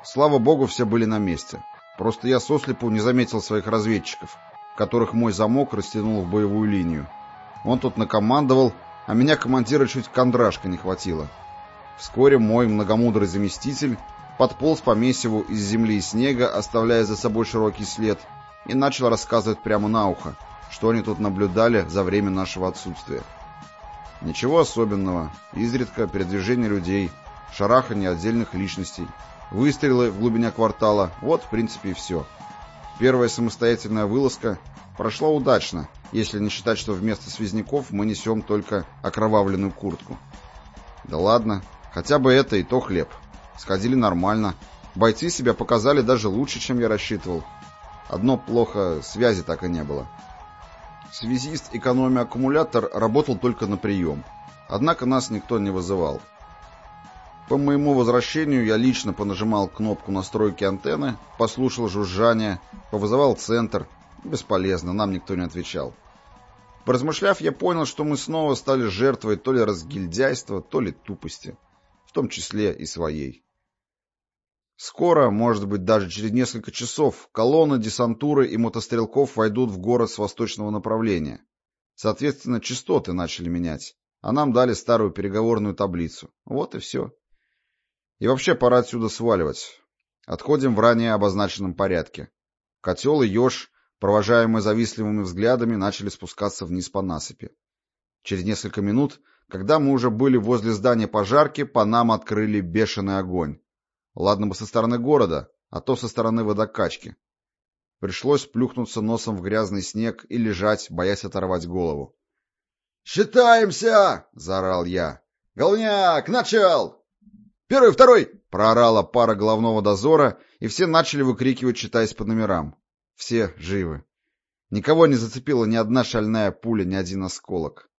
Слава богу, все были на месте. Просто я сослепу не заметил своих разведчиков, которых мой замок растянул в боевую линию. Он тут накомандовал, а меня командира чуть кондрашка не хватило. Вскоре мой многомудрый заместитель подполз по месиву из земли и снега, оставляя за собой широкий след, и начал рассказывать прямо на ухо, что они тут наблюдали за время нашего отсутствия. Ничего особенного, изредка передвижение людей, шарахание отдельных личностей, выстрелы в глубине квартала, вот в принципе и все. Первая самостоятельная вылазка прошла удачно, если не считать, что вместо связняков мы несем только окровавленную куртку. Да ладно, хотя бы это и то хлеб. Сходили нормально, бойцы себя показали даже лучше, чем я рассчитывал. Одно плохо, связи так и не было. Связист, экономя аккумулятор, работал только на прием. Однако нас никто не вызывал. По моему возвращению я лично понажимал кнопку настройки антенны, послушал жужжание, повызывал центр. Бесполезно, нам никто не отвечал. Поразмышляв, я понял, что мы снова стали жертвой то ли разгильдяйства, то ли тупости, в том числе и своей. Скоро, может быть, даже через несколько часов, колонны десантуры и мотострелков войдут в город с восточного направления. Соответственно, частоты начали менять, а нам дали старую переговорную таблицу. Вот и все. И вообще пора отсюда сваливать. Отходим в ранее обозначенном порядке. Котел и еж, провожаемые завистливыми взглядами, начали спускаться вниз по насыпи. Через несколько минут, когда мы уже были возле здания пожарки, по нам открыли бешеный огонь. Ладно бы со стороны города, а то со стороны водокачки. Пришлось плюхнуться носом в грязный снег и лежать, боясь оторвать голову. «Считаемся!» — заорал я. «Головняк, начал!» «Первый, второй!» — проорала пара головного дозора, и все начали выкрикивать, читаясь по номерам. Все живы. Никого не зацепила ни одна шальная пуля, ни один осколок.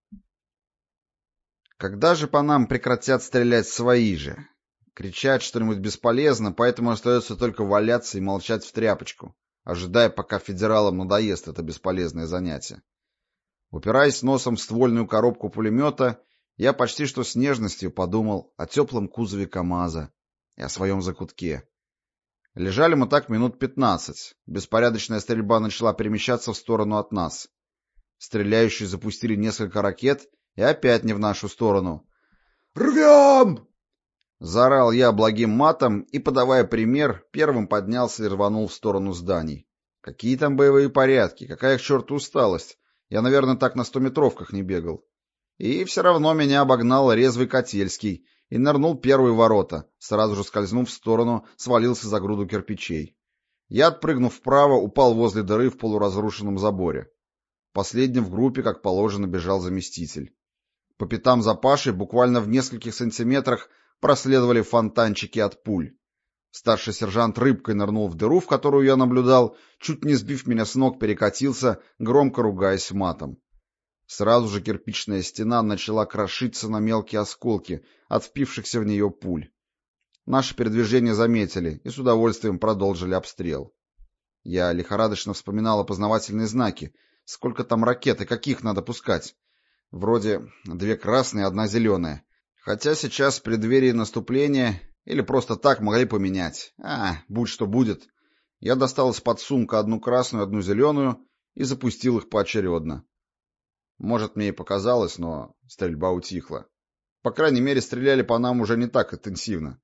Когда же по нам прекратят стрелять свои же? Кричать что-нибудь бесполезно, поэтому остается только валяться и молчать в тряпочку, ожидая, пока федералам надоест это бесполезное занятие. Упираясь носом в ствольную коробку пулемета, я почти что с нежностью подумал о теплом кузове КамАЗа и о своем закутке. Лежали мы так минут 15. Беспорядочная стрельба начала перемещаться в сторону от нас. Стреляющие запустили несколько ракет и опять не в нашу сторону. «Рвем!» Заорал я благим матом и, подавая пример, первым поднялся и рванул в сторону зданий. Какие там боевые порядки, какая к черту усталость. Я, наверное, так на 100-метровках не бегал. И все равно меня обогнал резвый Котельский и нырнул первые ворота, сразу же скользнув в сторону, свалился за груду кирпичей. Я, отпрыгнув вправо, упал возле дыры в полуразрушенном заборе. Последним в группе, как положено, бежал заместитель. По пятам за Пашей буквально в нескольких сантиметрах проследовали фонтанчики от пуль. Старший сержант рыбкой нырнул в дыру, в которую я наблюдал, чуть не сбив меня с ног, перекатился, громко ругаясь матом. Сразу же кирпичная стена начала крошиться на мелкие осколки от впившихся в нее пуль. Наше передвижение заметили и с удовольствием продолжили обстрел. Я лихорадочно вспоминал опознавательные знаки. Сколько там ракет и каких надо пускать? Вроде 2 красные, 1 зеленая. Хотя сейчас в преддверии наступления или просто так могли поменять. Будь что будет. Я достал из-под сумка 1 красную, 1 зеленую и запустил их поочередно. Может, мне и показалось, но стрельба утихла. По крайней мере, стреляли по нам уже не так интенсивно.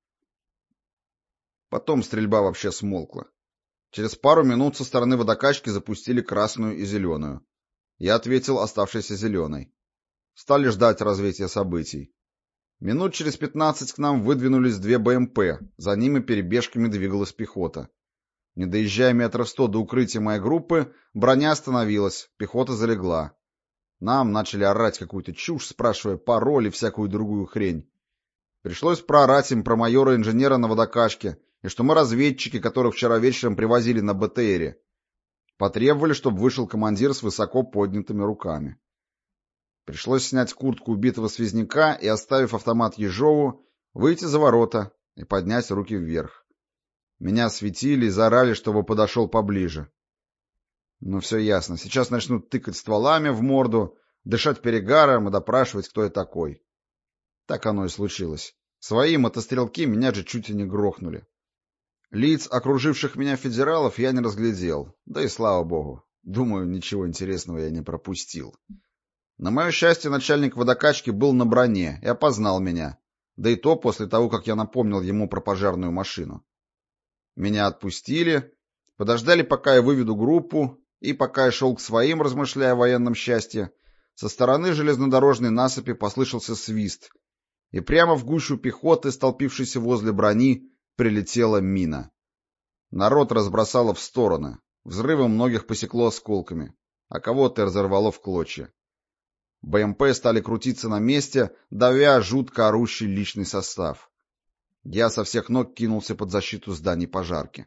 Потом стрельба вообще смолкла. Через пару минут со стороны водокачки запустили красную и зеленую. Я ответил оставшейся зеленой. Стали ждать развития событий. Минут через 15 к нам выдвинулись 2 БМП, за ними перебежками двигалась пехота. Не доезжая метров 100 до укрытия моей группы, броня остановилась, пехота залегла. Нам начали орать какую-то чушь, спрашивая пароль и всякую другую хрень. Пришлось проорать им про майора-инженера на водокачке, и что мы разведчики, которых вчера вечером привозили на БТРе. Потребовали, чтобы вышел командир с высоко поднятыми руками. Пришлось снять куртку убитого связняка и, оставив автомат Ежову, выйти за ворота и поднять руки вверх. Меня светили и заорали, чтобы подошел поближе. Ну, все ясно. Сейчас начнут тыкать стволами в морду, дышать перегаром и допрашивать, кто я такой. Так оно и случилось. Свои мотострелки меня же чуть и не грохнули. Лиц окруживших меня федералов я не разглядел, да и слава богу. Думаю, ничего интересного я не пропустил. На мое счастье, начальник водокачки был на броне и опознал меня, да и то после того, как я напомнил ему про пожарную машину. Меня отпустили, подождали, пока я выведу группу, и пока я шел к своим, размышляя о военном счастье, со стороны железнодорожной насыпи послышался свист, и прямо в гущу пехоты, столпившейся возле брони, прилетела мина. Народ разбросало в стороны, взрывом многих посекло осколками, а кого-то разорвало в клочья. БМП стали крутиться на месте, давя жутко орущий личный состав. Я со всех ног кинулся под защиту зданий пожарки.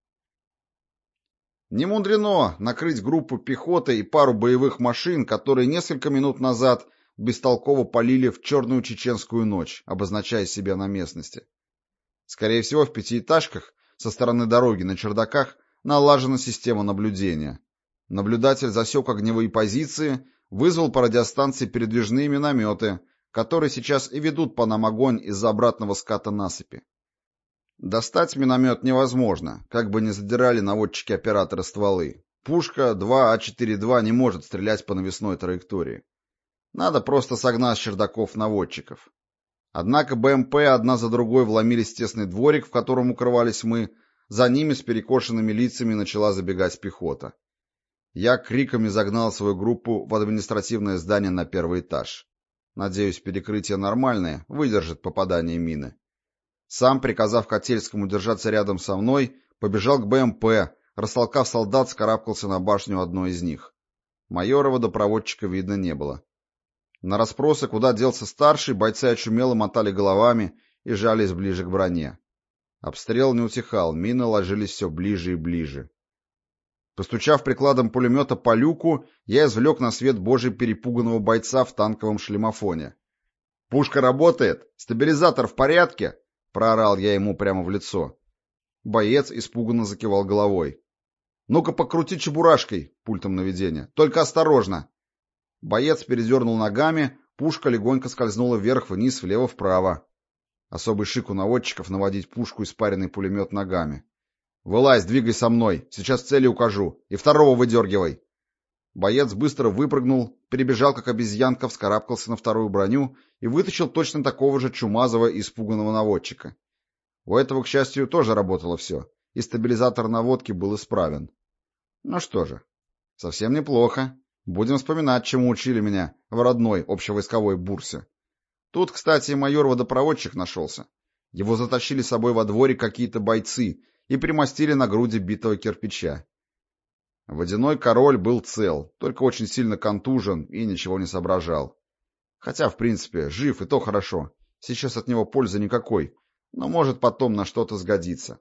Не мудрено накрыть группу пехоты и пару боевых машин, которые несколько минут назад бестолково палили в черную чеченскую ночь, обозначая себя на местности. Скорее всего, в пятиэтажках со стороны дороги на чердаках налажена система наблюдения. Наблюдатель засек огневые позиции, вызвал по радиостанции передвижные минометы, которые сейчас и ведут по нам огонь из-за обратного ската насыпи. Достать миномет невозможно, как бы ни задирали наводчики-операторы стволы. Пушка 2А4-2 не может стрелять по навесной траектории. Надо просто согнать с чердаков наводчиков. Однако БМП одна за другой вломились в тесный дворик, в котором укрывались мы. За ними с перекошенными лицами начала забегать пехота. Я криками загнал свою группу в административное здание на первый этаж. Надеюсь, перекрытие нормальное, выдержит попадание мины. Сам, приказав Котельскому держаться рядом со мной, побежал к БМП, растолкав солдат, скарабкался на башню одной из них. Майора водопроводчика видно не было. На расспросы, куда делся старший, бойцы очумело мотали головами и жались ближе к броне. Обстрел не утихал, мины ложились все ближе и ближе. Постучав прикладом пулемета по люку, я извлек на свет Божий перепуганного бойца в танковом шлемофоне. «Пушка работает! Стабилизатор в порядке?» — проорал я ему прямо в лицо. Боец испуганно закивал головой. «Ну-ка покрути чебурашкой!» — пультом наведения. «Только осторожно!» Боец передернул ногами, пушка легонько скользнула вверх-вниз, влево-вправо. Особый шик у наводчиков наводить пушку и спаренный пулемет ногами. «Вылазь, двигай со мной, сейчас цели укажу, и второго выдергивай!» Боец быстро выпрыгнул, перебежал как обезьянка, вскарабкался на вторую броню и вытащил точно такого же чумазого и испуганного наводчика. У этого, к счастью, тоже работало все, и стабилизатор наводки был исправен. Ну что же, совсем неплохо. Будем вспоминать, чему учили меня в родной общевойсковой бурсе. Тут, кстати, майор-водопроводчик нашелся. Его затащили с собой во дворе какие-то бойцы и примостили на груди битого кирпича. Водяной король был цел, только очень сильно контужен и ничего не соображал. Хотя, в принципе, жив и то хорошо. Сейчас от него пользы никакой, но может потом на что-то сгодиться.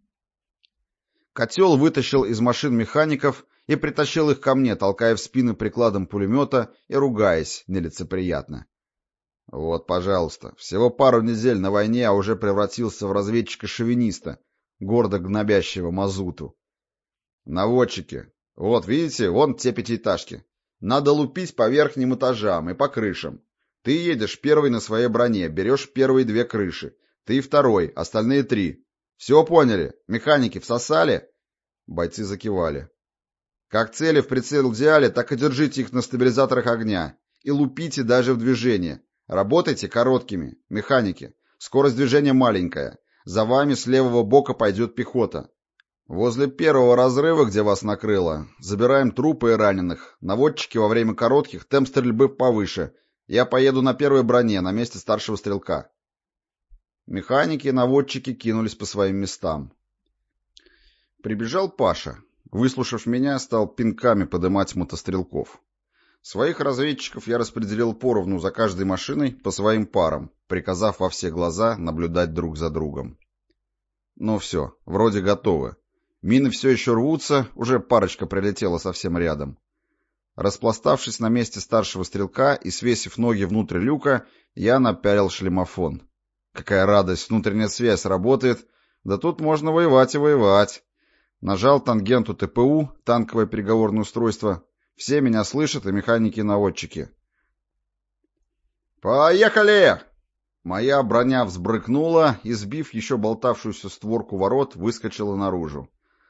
Котел вытащил из машин механиков и притащил их ко мне, толкая в спины прикладом пулемета и ругаясь нелицеприятно. Вот, пожалуйста, всего пару недель на войне, а уже превратился в разведчика-шовиниста, гордо гнобящего мазуту. Наводчики. Вот, видите, вон те пятиэтажки. Надо лупить по верхним этажам и по крышам. Ты едешь первый на своей броне, берешь первые 2 крыши. Ты второй, остальные 3. Все поняли? Механики всосали? Бойцы закивали. Как цели в прицел взяли, так и держите их на стабилизаторах огня. И лупите даже в движение. Работайте короткими. Механики. Скорость движения маленькая. За вами с левого бока пойдет пехота. Возле первого разрыва, где вас накрыло, забираем трупы и раненых. Наводчики во время коротких, темп стрельбы повыше. Я поеду на первой броне, на месте старшего стрелка. Механики и наводчики кинулись по своим местам. Прибежал Паша. Выслушав меня, стал пинками подымать мотострелков. Своих разведчиков я распределил поровну за каждой машиной по своим парам, приказав во все глаза наблюдать друг за другом. Ну все, вроде готовы. Мины все еще рвутся, уже парочка прилетела совсем рядом. Распластавшись на месте старшего стрелка и свесив ноги внутрь люка, я напялил шлемофон. Какая радость, внутренняя связь работает, да тут можно воевать и воевать. Нажал тангенту ТПУ, танковое переговорное устройство. Все меня слышат, и механики и наводчики. «Поехали!» Моя броня взбрыкнула и, сбив еще болтавшуюся створку ворот, выскочила наружу.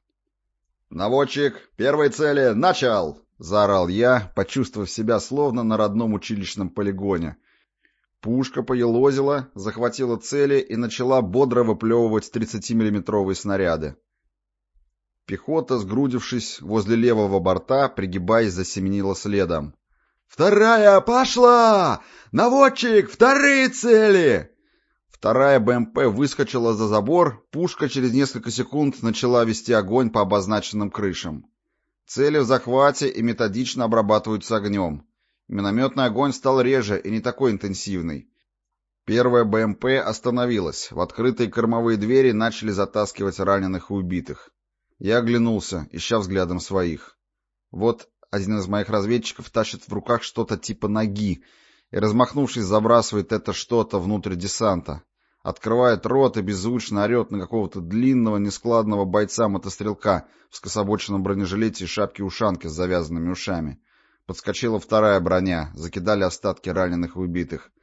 «Наводчик, первой цели, начал!» — заорал я, почувствовав себя словно на родном училищном полигоне. Пушка поелозила, захватила цели и начала бодро выплевывать 30-миллиметровые снаряды. Пехота, сгрудившись возле левого борта, пригибаясь, засеменила следом. «Вторая пошла! Наводчик, вторые цели!» Вторая БМП выскочила за забор, пушка через несколько секунд начала вести огонь по обозначенным крышам. Цели в захвате и методично обрабатываются огнем. Минометный огонь стал реже и не такой интенсивный. Первая БМП остановилась, в открытые кормовые двери начали затаскивать раненых и убитых. Я оглянулся, ища взглядом своих. Вот один из моих разведчиков тащит в руках что-то типа ноги и, размахнувшись, забрасывает это что-то внутрь десанта. Открывает рот и беззвучно орет на какого-то длинного, нескладного бойца-мотострелка в скособоченном бронежилете и шапке-ушанке с завязанными ушами. Подскочила вторая броня, закидали остатки раненых и убитых.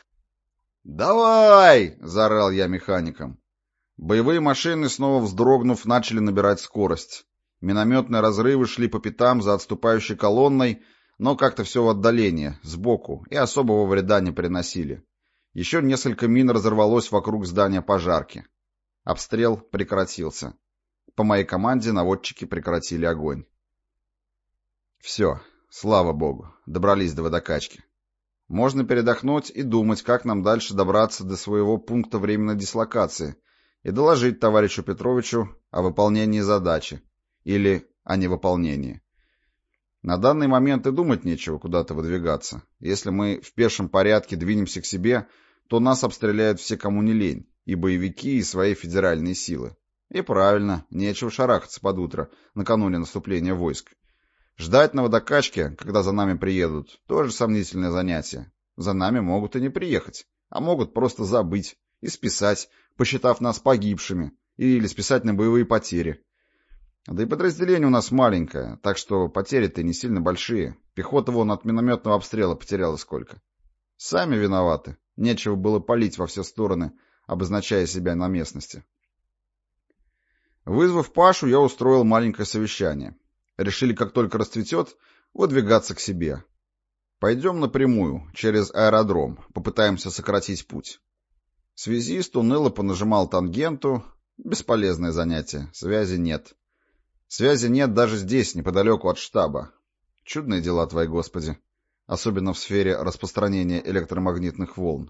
«Давай!» — заорал я механикам. Боевые машины, снова вздрогнув, начали набирать скорость. Минометные разрывы шли по пятам за отступающей колонной, но как-то все в отдалении, сбоку, и особого вреда не приносили. Еще несколько мин разорвалось вокруг здания пожарки. Обстрел прекратился. По моей команде наводчики прекратили огонь. Все, слава богу, добрались до водокачки. Можно передохнуть и думать, как нам дальше добраться до своего пункта временной дислокации и доложить товарищу Петровичу о выполнении задачи или о невыполнении. На данный момент и думать нечего куда-то выдвигаться. Если мы в пешем порядке двинемся к себе, то нас обстреляют все, кому не лень, и боевики, и свои федеральные силы. И правильно, нечего шарахаться под утро, накануне наступления войск. Ждать на водокачке, когда за нами приедут, тоже сомнительное занятие. За нами могут и не приехать, а могут просто забыть и списать, посчитав нас погибшими, или списать на боевые потери. Да и подразделение у нас маленькое, так что потери-то не сильно большие. Пехота вон от минометного обстрела потеряла сколько. Сами виноваты. Нечего было палить во все стороны, обозначая себя на местности. Вызвав Пашу, я устроил маленькое совещание. Решили, как только расцветет, выдвигаться к себе. Пойдем напрямую, через аэродром, попытаемся сократить путь. Связист уныло понажимал тангенту. Бесполезное занятие, связи нет. Связи нет даже здесь, неподалеку от штаба. Чудные дела твои, Господи. Особенно в сфере распространения электромагнитных волн.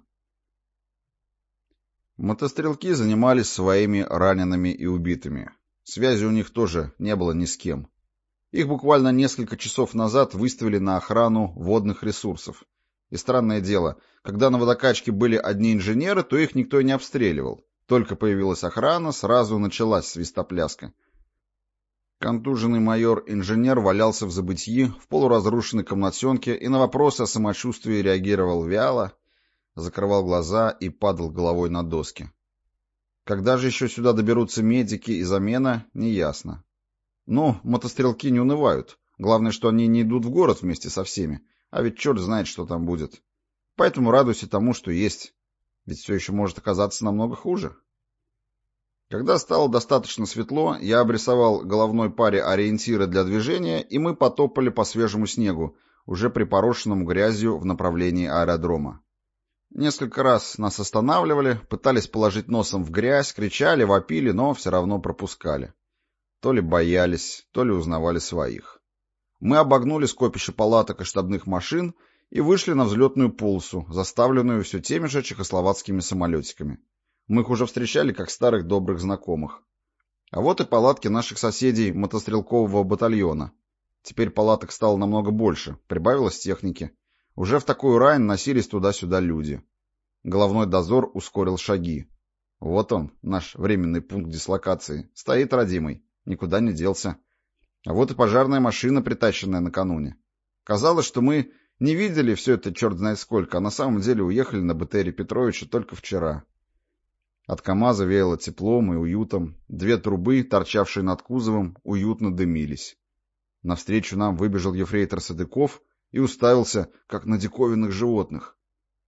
Мотострелки занимались своими ранеными и убитыми. Связи у них тоже не было ни с кем. Их буквально несколько часов назад выставили на охрану водных ресурсов. И странное дело, когда на водокачке были одни инженеры, то их никто и не обстреливал. Только появилась охрана, сразу началась свистопляска. Контуженный майор-инженер валялся в забытьи в полуразрушенной комнатенке и на вопросы о самочувствии реагировал вяло, закрывал глаза и падал головой на доски. Когда же еще сюда доберутся медики и замена, неясно. Но мотострелки не унывают. Главное, что они не идут в город вместе со всеми, а ведь черт знает, что там будет. Поэтому радуйся тому, что есть. Ведь все еще может оказаться намного хуже. Когда стало достаточно светло, я обрисовал головной паре ориентиры для движения, и мы потопали по свежему снегу, уже припорошенному грязью в направлении аэродрома. Несколько раз нас останавливали, пытались положить носом в грязь, кричали, вопили, но все равно пропускали. То ли боялись, то ли узнавали своих. Мы обогнули скопище палаток и штабных машин и вышли на взлетную полосу, заставленную все теми же чехословацкими самолетиками. Мы их уже встречали как старых добрых знакомых. А вот и палатки наших соседей мотострелкового батальона. Теперь палаток стало намного больше, прибавилось техники. Уже в такую рань носились туда-сюда люди. Головной дозор ускорил шаги. Вот он, наш временный пункт дислокации. Стоит родимый, никуда не делся. А вот и пожарная машина, притащенная накануне. Казалось, что мы не видели все это черт знает сколько, а на самом деле уехали на БТРе Петровича только вчера. От КамАЗа веяло теплом и уютом. Две трубы, торчавшие над кузовом, уютно дымились. Навстречу нам выбежал ефрейтор Садыков и уставился, как на диковинных животных.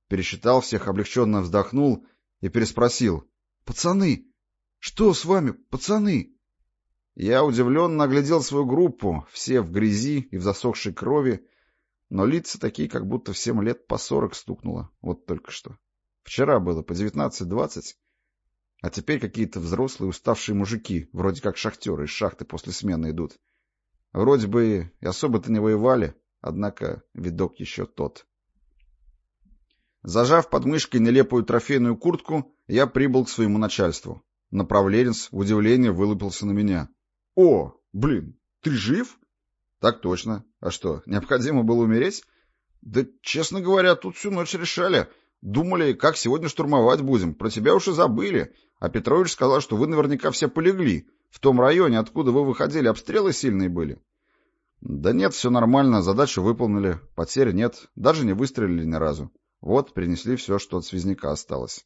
пересчитал всех, облегченно вздохнул и переспросил: «Пацаны! Что с вами, пацаны?» Я удивленно оглядел свою группу, все в грязи и в засохшей крови, но лица такие, как будто всем лет по 40 стукнуло, вот только что. Вчера было по 19-20, а теперь какие-то взрослые уставшие мужики, вроде как шахтеры из шахты после смены идут. Вроде бы и особо-то не воевали, однако видок еще тот. Зажав под мышкой нелепую трофейную куртку, я прибыл к своему начальству. Направленец в удивлении вылупился на меня. «О, блин, ты жив?» «Так точно. А что, необходимо было умереть?» «Да, честно говоря, тут всю ночь решали. Думали, как сегодня штурмовать будем. Про тебя уж и забыли. А Петрович сказал, что вы наверняка все полегли. В том районе, откуда вы выходили, обстрелы сильные были». «Да нет, все нормально. Задачу выполнили. Потерь нет. Даже не выстрелили ни разу. Вот, принесли все, что от связняка осталось».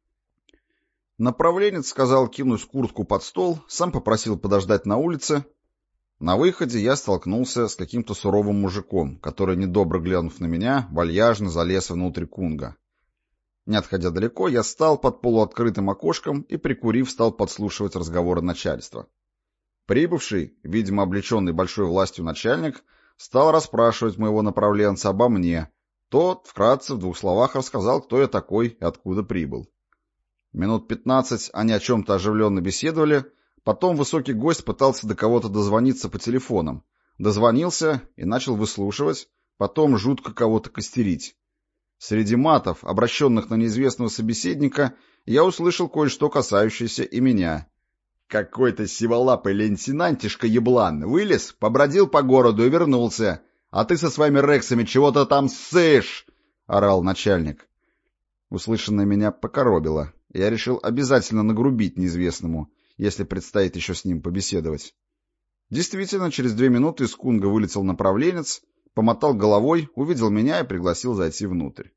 Направленец сказал кинуть куртку под стол, сам попросил подождать на улице. На выходе я столкнулся с каким-то суровым мужиком, который, недобро глянув на меня, вальяжно залез внутрь кунга. Не отходя далеко, я стал под полуоткрытым окошком и, прикурив, стал подслушивать разговоры начальства. Прибывший, видимо, облеченный большой властью начальник, стал расспрашивать моего направленца обо мне. Тот вкратце в 2 словах рассказал, кто я такой и откуда прибыл. Минут 15 они о чем-то оживленно беседовали, потом высокий гость пытался до кого-то дозвониться по телефонам. Дозвонился и начал выслушивать, потом жутко кого-то костерить. Среди матов, обращенных на неизвестного собеседника, я услышал кое-что, касающееся и меня. «Какой-то сиволапый лейтенантишка еблан вылез, побродил по городу и вернулся. А ты со своими рексами чего-то там ссышь!» — орал начальник. Услышанное меня покоробило. Я решил обязательно нагрубить неизвестному, если предстоит еще с ним побеседовать. Действительно, через 2 минуты из кунга вылетел направленец, помотал головой, увидел меня и пригласил зайти внутрь.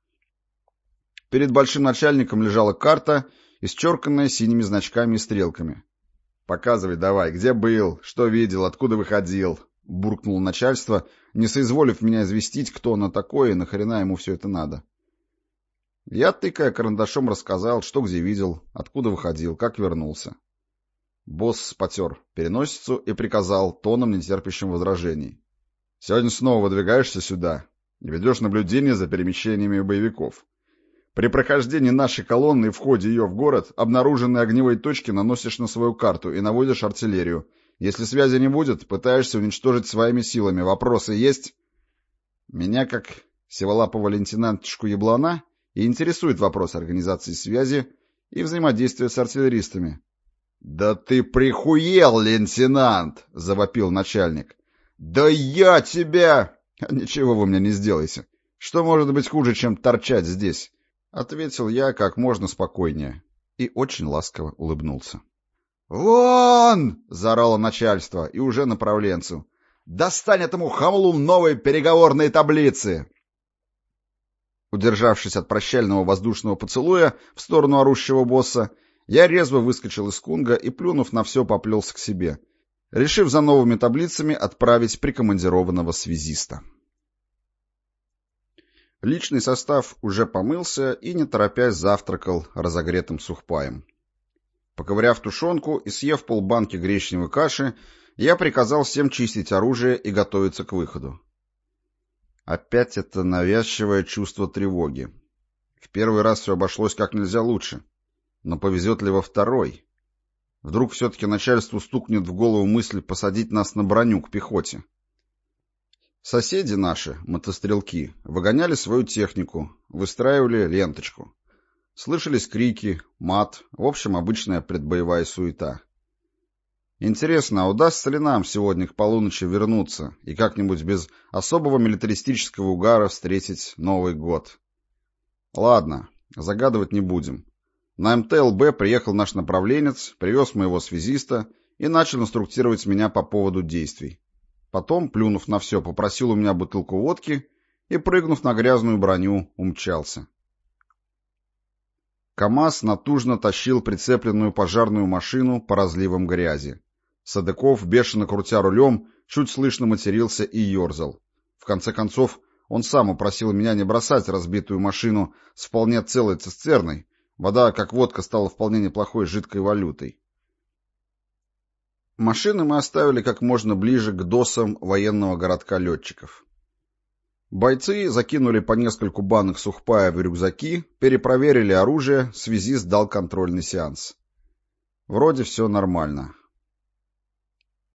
Перед большим начальником лежала карта, исчерканная синими значками и стрелками. «Показывай давай, где был, что видел, откуда выходил», — буркнуло начальство, не соизволив меня известить, кто оно такое и нахрена ему все это надо. Я, тыкая карандашом, рассказал, что где видел, откуда выходил, как вернулся. Босс потер переносицу и приказал тоном, нетерпящим возражений: «Сегодня снова выдвигаешься сюда и ведешь наблюдение за перемещениями боевиков. При прохождении нашей колонны и входе ее в город обнаруженные огневые точки наносишь на свою карту и наводишь артиллерию. Если связи не будет, пытаешься уничтожить своими силами. Вопросы есть?» Меня, как сиволапого лейтенантишку еблана, и интересует вопрос организации связи и взаимодействия с артиллеристами. «Да ты прихуел, лейтенант!» — завопил начальник. «Да я тебя...» «Ничего вы мне не сделаете. Что может быть хуже, чем торчать здесь?» — ответил я как можно спокойнее и очень ласково улыбнулся. «Вон!» — заорало начальство и уже направленцу. «Достань этому хамлу новые переговорные таблицы!» Удержавшись от прощального воздушного поцелуя в сторону орущего босса, я резво выскочил из кунга и, плюнув на все, поплелся к себе, решив за новыми таблицами отправить прикомандированного связиста. Личный состав уже помылся и, не торопясь, завтракал разогретым сухпаем. Поковыряв тушенку и съев полбанки гречневой каши, я приказал всем чистить оружие и готовиться к выходу. Опять это навязчивое чувство тревоги. В первый раз все обошлось как нельзя лучше. Но повезет ли во второй? Вдруг все-таки начальству стукнет в голову мысль посадить нас на броню к пехоте. Соседи наши, мотострелки, выгоняли свою технику, выстраивали ленточку. Слышались крики, мат, в общем, обычная предбоевая суета. Интересно, а удастся ли нам сегодня к полуночи вернуться и как-нибудь без особого милитаристического угара встретить Новый год? Ладно, загадывать не будем. На МТЛБ приехал наш направленец, привез моего связиста и начал инструктировать меня по поводу действий. Потом, плюнув на все, попросил у меня бутылку водки и, прыгнув на грязную броню, умчался. КамАЗ натужно тащил прицепленную пожарную машину по разливам грязи. Садыков, бешено крутя рулем, чуть слышно матерился и ерзал. В конце концов, Он сам упросил меня не бросать разбитую машину с вполне целой цистерной. Вода, как водка, стала вполне неплохой жидкой валютой. Машины мы оставили как можно ближе к досам военного городка летчиков. Бойцы закинули по нескольку банок сухпая в рюкзаки, перепроверили оружие, связист дал контрольный сеанс. Вроде все нормально.